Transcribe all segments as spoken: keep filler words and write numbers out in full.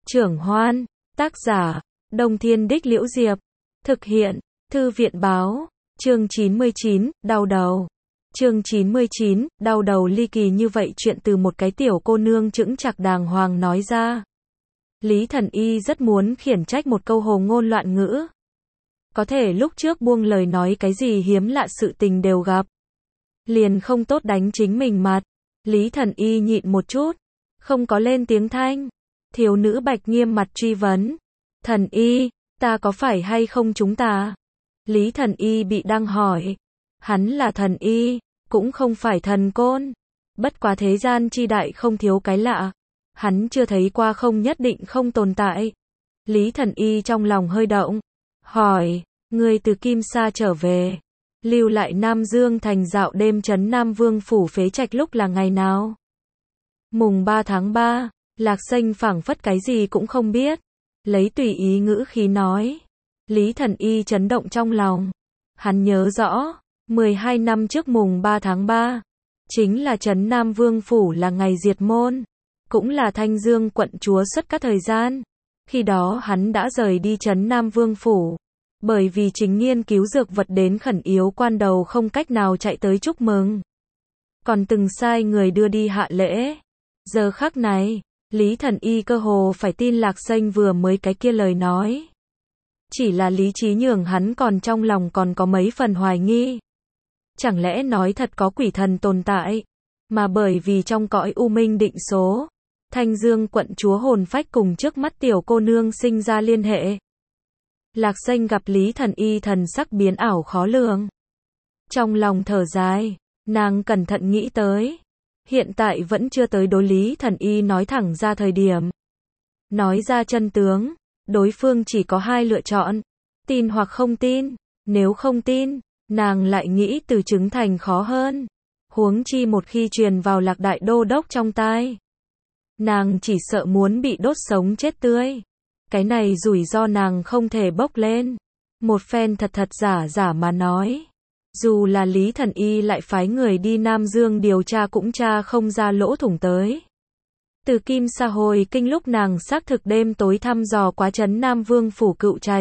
Trưởng Hoan, tác giả, Đông Thiên Đích Liễu Diệp, thực hiện, Thư viện Báo, chương chín mươi chín, đau đầu. Chương chín mươi chín, đau đầu ly kỳ như vậy chuyện từ một cái tiểu cô nương chững chạc đàng hoàng nói ra. Lý Thần Y rất muốn khiển trách một câu hồ ngôn loạn ngữ. Có thể lúc trước buông lời nói cái gì hiếm lạ sự tình đều gặp. Liền không tốt đánh chính mình mặt. Lý Thần Y nhịn một chút, không có lên tiếng thanh. Thiếu nữ Bạch nghiêm mặt truy vấn. Thần Y, ta có phải hay không chúng ta? Lý Thần Y bị đang hỏi. Hắn là thần y, cũng không phải thần côn. Bất quá thế gian chi đại không thiếu cái lạ. Hắn chưa thấy qua không nhất định không tồn tại. Lý Thần Y trong lòng hơi động. Hỏi, ngươi từ Kim Sa trở về. Lưu lại Nam Dương thành dạo đêm trấn Nam Vương phủ phế trạch lúc là ngày nào? Mùng ba tháng ba, Lạc Xanh phảng phất cái gì cũng không biết. Lấy tùy ý ngữ khí nói. Lý Thần Y chấn động trong lòng. Hắn nhớ rõ, mười hai năm trước mùng ba tháng ba, chính là trấn Nam Vương phủ là ngày diệt môn, cũng là Thanh Dương quận chúa xuất các thời gian. Khi đó hắn đã rời đi trấn Nam Vương phủ, bởi vì chính nghiên cứu dược vật đến khẩn yếu quan đầu không cách nào chạy tới chúc mừng. Còn từng sai người đưa đi hạ lễ. Giờ khắc này, Lý Thần Y cơ hồ phải tin Lạc Xanh vừa mới cái kia lời nói. Chỉ là lý trí nhường hắn còn trong lòng còn có mấy phần hoài nghi. Chẳng lẽ nói thật có quỷ thần tồn tại, mà bởi vì trong cõi u minh định số, Thanh Dương quận chúa hồn phách cùng trước mắt tiểu cô nương sinh ra liên hệ. Lạc Xanh gặp Lý Thần Y thần sắc biến ảo khó lường. Trong lòng thở dài, nàng cẩn thận nghĩ tới. Hiện tại vẫn chưa tới đối Lý Thần Y nói thẳng ra thời điểm. Nói ra chân tướng, đối phương chỉ có hai lựa chọn, tin hoặc không tin. Nếu không tin, nàng lại nghĩ từ chứng thành khó hơn. Huống chi một khi truyền vào Lạc đại đô đốc trong tai, nàng chỉ sợ muốn bị đốt sống chết tươi. Cái này rủi ro nàng không thể bốc lên. Một phen thật thật giả giả mà nói. Dù là Lý Thần Y lại phái người đi Nam Dương điều tra cũng tra không ra lỗ thủng tới. Từ Kim Sa hồi kinh lúc nàng xác thực đêm tối thăm dò quá trấn Nam Vương phủ cựu trạch.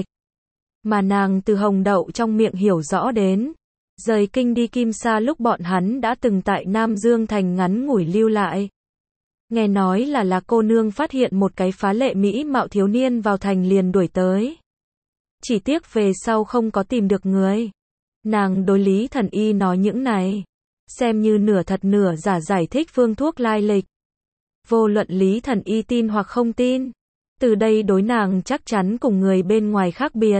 Mà nàng từ Hồng Đậu trong miệng hiểu rõ đến. Rời kinh đi Kim Sa lúc bọn hắn đã từng tại Nam Dương thành ngắn ngủi lưu lại. Nghe nói là là cô nương phát hiện một cái phá lệ mỹ mạo thiếu niên vào thành liền đuổi tới. Chỉ tiếc về sau không có tìm được người. Nàng đối Lý Thần Y nói những này, xem như nửa thật nửa giả giải thích phương thuốc lai lịch. Vô luận Lý Thần Y tin hoặc không tin, từ đây đối nàng chắc chắn cùng người bên ngoài khác biệt.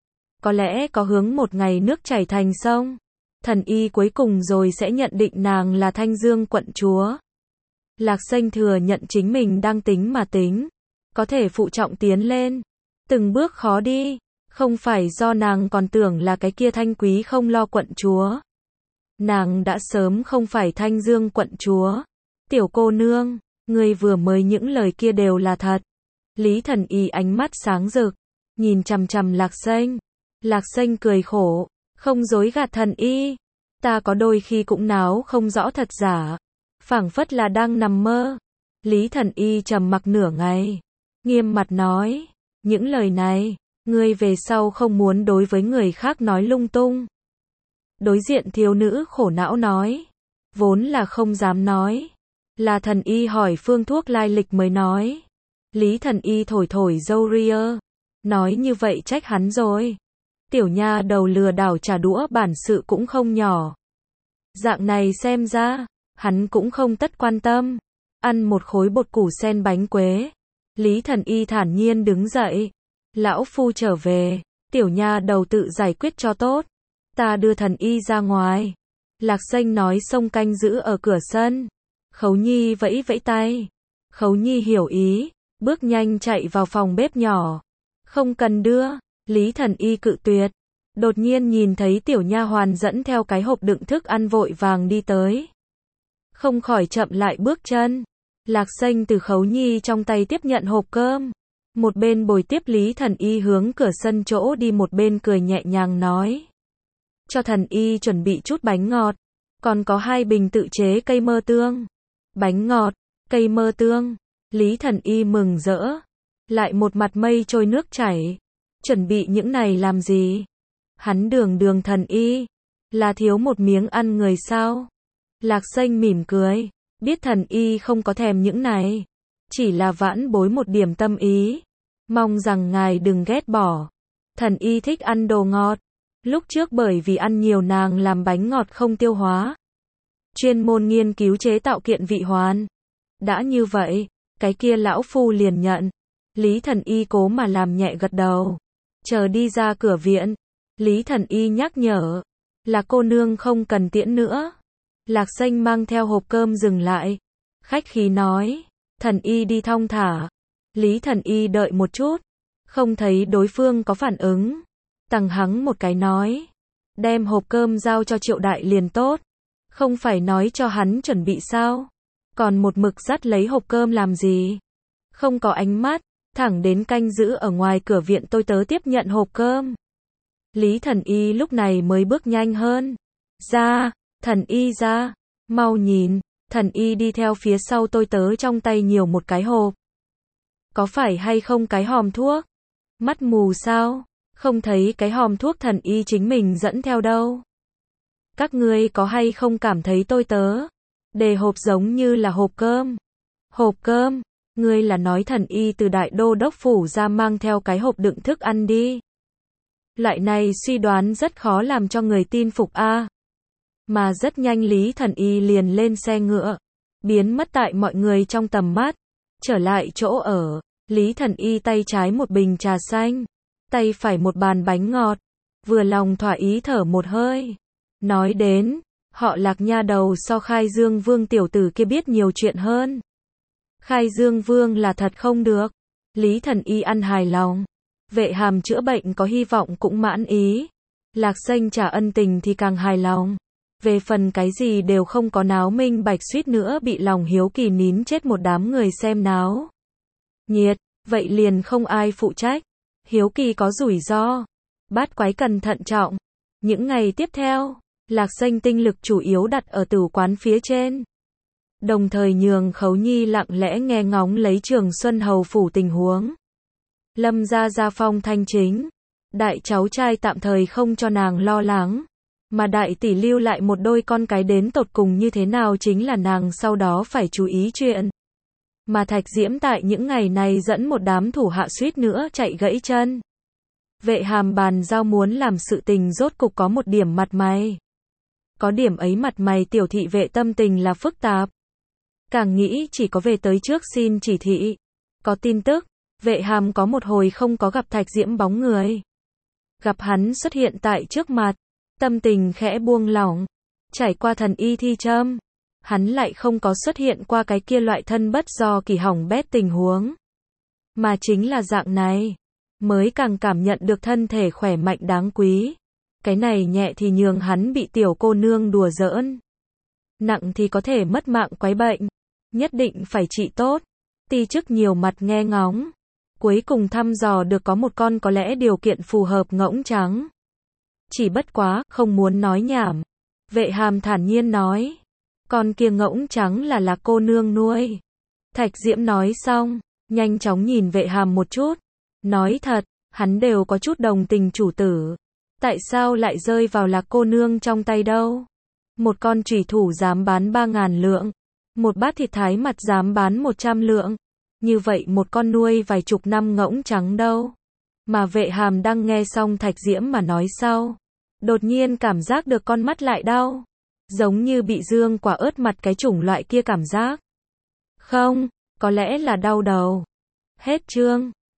Có lẽ có hướng một ngày nước chảy thành sông, Thần Y cuối cùng rồi sẽ nhận định nàng là Thanh Dương quận chúa. Lạc Xanh thừa nhận chính mình đang tính mà tính, có thể phụ trọng tiến lên, từng bước khó đi, không phải do nàng còn tưởng là cái kia Thanh Quý không lo quận chúa. Nàng đã sớm không phải Thanh Dương quận chúa. Tiểu cô nương, ngươi vừa mới những lời kia đều là thật. Lý Thần Y ánh mắt sáng rực, nhìn chằm chằm Lạc Xanh. Lạc Xanh cười khổ, không dối gạt Thần Y, ta có đôi khi cũng náo không rõ thật giả, phảng phất là đang nằm mơ. Lý Thần Y trầm mặc nửa ngày, nghiêm mặt nói, những lời này, ngươi về sau không muốn đối với người khác nói lung tung. Đối diện thiếu nữ khổ não nói, vốn là không dám nói, là Thần Y hỏi phương thuốc lai lịch mới nói. Lý Thần Y thổi thổi râu ria, nói như vậy trách hắn rồi. Tiểu nha đầu lừa đảo trả đũa bản sự cũng không nhỏ. Dạng này xem ra, hắn cũng không tất quan tâm. Ăn một khối bột củ sen bánh quế. Lý Thần Y thản nhiên đứng dậy. Lão phu trở về, tiểu nha đầu tự giải quyết cho tốt. Ta đưa Thần Y ra ngoài. Lạc Xanh nói xông canh giữ ở cửa sân. Khấu Nhi vẫy vẫy tay. Khấu Nhi hiểu ý, bước nhanh chạy vào phòng bếp nhỏ. Không cần đưa. Lý Thần Y cự tuyệt. Đột nhiên nhìn thấy tiểu nha hoàn dẫn theo cái hộp đựng thức ăn vội vàng đi tới. Không khỏi chậm lại bước chân. Lạc Xanh từ Khấu Nhi trong tay tiếp nhận hộp cơm. Một bên bồi tiếp Lý Thần Y hướng cửa sân chỗ đi, một bên cười nhẹ nhàng nói. Cho Thần Y chuẩn bị chút bánh ngọt. Còn có hai bình tự chế cây mơ tương. Bánh ngọt, cây mơ tương. Lý Thần Y mừng rỡ. lại một mặt mây trôi nước chảy. Chuẩn bị những này làm gì? Hắn đường đường thần y, là thiếu một miếng ăn người sao? Lạc Xanh mỉm cười, biết thần y không có thèm những này, chỉ là vãn bối một điểm tâm ý, mong rằng ngài đừng ghét bỏ. Thần y thích ăn đồ ngọt, lúc trước bởi vì ăn nhiều nàng làm bánh ngọt không tiêu hóa, chuyên môn nghiên cứu chế tạo kiện vị hoàn. Đã như vậy, cái kia lão phu liền nhận. Lý thần y cố mà làm nhẹ gật đầu. Chờ đi ra cửa viện, Lý thần y nhắc nhở, là cô nương không cần tiễn nữa. Lạc Xanh mang theo hộp cơm dừng lại, khách khí nói, thần y đi thong thả. Lý thần y đợi một chút, không thấy đối phương có phản ứng, tằng hắng một cái nói, đem hộp cơm giao cho Triệu đại liền tốt, không phải nói cho hắn chuẩn bị sao, còn một mực dắt lấy hộp cơm làm gì? Không có ánh mắt, thẳng đến canh giữ ở ngoài cửa viện tôi tớ tiếp nhận hộp cơm. Lý thần y lúc này mới bước nhanh hơn, ra, thần y ra, mau nhìn. Thần y đi theo phía sau tôi tớ trong tay nhiều một cái hộp. Có phải hay không cái hòm thuốc? Mắt mù sao? Không thấy cái hòm thuốc thần y chính mình dẫn theo đâu. Các ngươi có hay không cảm thấy tôi tớ đề hộp giống như là hộp cơm? Hộp cơm? Ngươi là nói thần y từ đại đô đốc phủ ra mang theo cái hộp đựng thức ăn đi. Loại này suy đoán rất khó làm cho người tin phục a. À. Mà rất nhanh Lý thần y liền lên xe ngựa, biến mất tại mọi người trong tầm mắt, trở lại chỗ ở. Lý thần y tay trái một bình trà xanh, tay phải một bàn bánh ngọt, vừa lòng thỏa ý thở một hơi. Nói đến, họ Lạc nha đầu so Khai Dương Vương tiểu tử kia biết nhiều chuyện hơn. Khai Dương Vương là thật không được. Lý thần y ăn hài lòng. Vệ Hàm chữa bệnh có hy vọng cũng mãn ý. Lạc Xanh trả ân tình thì càng hài lòng. Về phần cái gì đều không có náo minh bạch suýt nữa bị lòng hiếu kỳ nín chết một đám người xem náo nhiệt, vậy liền không ai phụ trách. Hiếu kỳ có rủi ro, bát quái cần thận trọng. Những ngày tiếp theo, Lạc Xanh tinh lực chủ yếu đặt ở tử quán phía trên, đồng thời nhường Khấu Nhi lặng lẽ nghe ngóng lấy Trường Xuân hầu phủ tình huống. Lâm gia gia phong thanh chính, đại cháu trai tạm thời không cho nàng lo lắng, mà đại tỷ lưu lại một đôi con cái đến tột cùng như thế nào chính là nàng sau đó phải chú ý chuyện. Mà Thạch Diễm tại những ngày này dẫn một đám thủ hạ suýt nữa chạy gãy chân. Vệ Hàm bàn giao muốn làm sự tình rốt cục có một điểm mặt mày. Có điểm ấy mặt mày tiểu thị vệ tâm tình là phức tạp. Càng nghĩ chỉ có về tới trước xin chỉ thị. Có tin tức, Vệ Hàm có một hồi không có gặp Thạch Diễm bóng người. Gặp hắn xuất hiện tại trước mặt, tâm tình khẽ buông lỏng. Trải qua thần y thi châm, hắn lại không có xuất hiện qua cái kia loại thân bất do kỳ hỏng bét tình huống. Mà chính là dạng này, mới càng cảm nhận được thân thể khỏe mạnh đáng quý. Cái này nhẹ thì nhường hắn bị tiểu cô nương đùa giỡn, nặng thì có thể mất mạng quái bệnh. Nhất định phải trị tốt. Ti chức nhiều mặt nghe ngóng, cuối cùng thăm dò được có một con có lẽ điều kiện phù hợp ngỗng trắng. Chỉ bất quá, không muốn nói nhảm. Vệ Hàm thản nhiên nói, con kia ngỗng trắng là Lạc cô nương nuôi. Thạch Diễm nói xong, nhanh chóng nhìn Vệ Hàm một chút. Nói thật, hắn đều có chút đồng tình chủ tử. Tại sao lại rơi vào Lạc cô nương trong tay đâu? Một con chủy thủ dám bán ba ngàn lượng. Một bát thịt thái mặt dám bán một trăm lượng. Như vậy một con nuôi vài chục năm ngỗng trắng đâu? Mà Vệ Hàm đang nghe xong Thạch Diễm mà nói sau, đột nhiên cảm giác được con mắt lại đau. Giống như bị dương quả ớt mặt cái chủng loại kia cảm giác. Không, có lẽ là đau đầu. Hết chương.